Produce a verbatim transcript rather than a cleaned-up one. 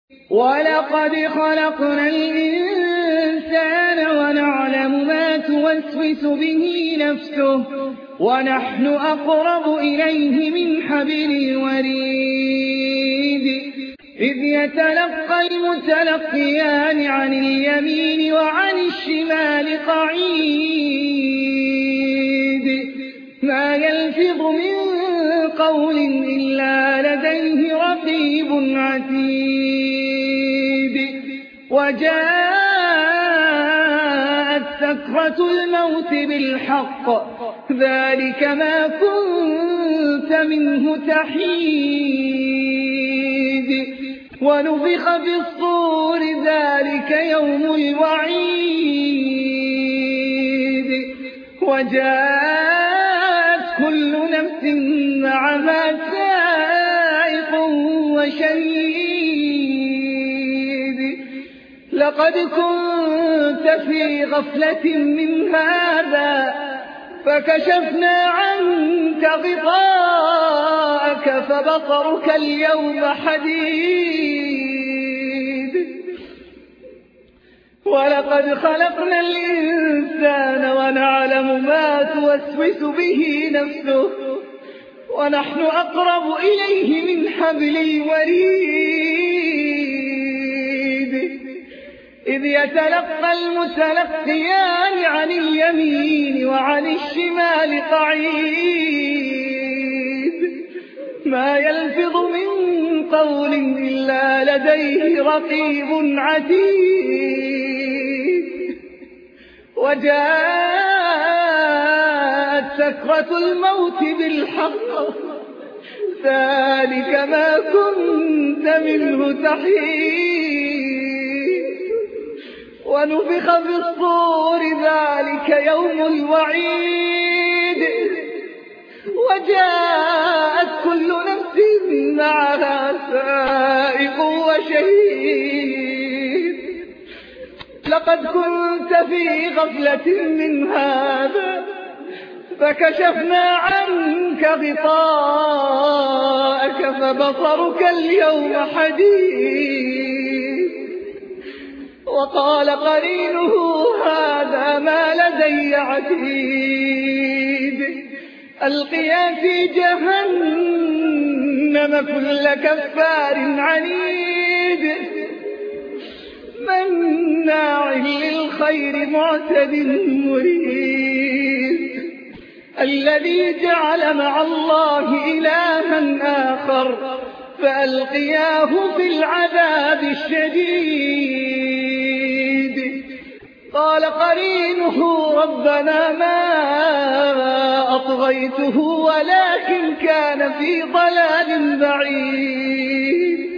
وَلَقَدْ خَلَقْنَا الْإِنسَانَ وَنَعْلَمُ مَا تُوَسْوِسُ بِهِ نَفْسُهُ وَنَحْنُ أَقْرَبُ إِلَيْهِ مِنْ حَبْلِ الْوَرِيدِ إِذْ يَتَلَقَّى الْمُتَلَقِّيَانِ عَنِ الْيَمِينِ وَعَنِ الشِّمَالِ قَعِيدٌ مَا يَلْفِظُ مِنْ قَوْلٍ إِلَّا لَدَيْهِ رَقِيبٌ عَتِيدٌ وَجَاءَتْ سَكْرَةُ الْمَوْتِ بِالْحَقِّ ذَلِكَ مَا كُنتَ مِنْهُ تَحِيدُ وَنُفِخَ فِي الصُّورِ ذَلِكَ يَوْمُ الْوَعِيدِ وَجَاءَتْ كُلُّ نَفْسٍ مَّعَهَا سَائِقٌ وَشَهِيدٌ لَقَدْ كُنتَ فِي غَفْلَةٍ مِّنْ هَٰذَا فَكَشَفْنَا عَنكَ غِطَاءَكَ فَبَصَرُكَ الْيَوْمَ حَدِيدٌ وَلَقَدْ خَلَقْنَا الْإِنسَانَ وَنَعْلَمُ مَا تُوَسْوِسُ بِهِ نَفْسُهُ وَنَحْنُ أَقْرَبُ إِلَيْهِ مِنْ حَبْلِ الْوَرِيدِ إِذْ يَتَلَقَّى الْمُتَلَقِّيَانِ عَنِ الْيَمِينِ وَعَنِ الشِّمَالِ قَعِيدٌ مَا يَلْفِظُ مِنْ قَوْلٍ إِلَّا لَدَيْهِ رَقِيبٌ عَتِيدٌ وَجَاءَتْ سَكْرَةُ الْمَوْتِ بِالْحَقِّ ذَلِكَ مَا كُنتَ مِنْهُ تَحِيدُ وَنُفِخَ فِي الصُّورِ ذَلِكَ يَوْمُ الْوَعِيدِ وَجَاءَتْ كُلُّ نَفْسٍ مَّعَهَا سَائِقٌ وَشَهِيدٌ لَقَدْ كُنتَ فِي غَفْلَةٍ مِّنْ هَٰذَا فَكَشَفْنَا عَنكَ غِطَاءَكَ فَبَصَرُكَ الْيَوْمَ حَدِيدٌ وَقَالَ قَرِينُهُ هَٰذَا مَا لَدَيَّ عَتِيدٌ أَلْقِيَا فِي جَهَنَّمَ كُلَّ كَفَّارٍ عَنِيدٍ مَّنَّاعٍ لِّلْخَيْرِ مُعْتَدٍ مُّرِيبٍ الَّذِي جَعَلَ مَعَ اللَّهِ إِلَٰهًا آخَرَ فَأَلْقِيَاهُ فِي الْعَذَابِ الشَّدِيدِ قَالَ قَرِينُهُ رَبَّنَا مَا أَطْغَيْتُهُ وَلَٰكِن كَانَ فِي ضَلَالٍ بَعِيدٍ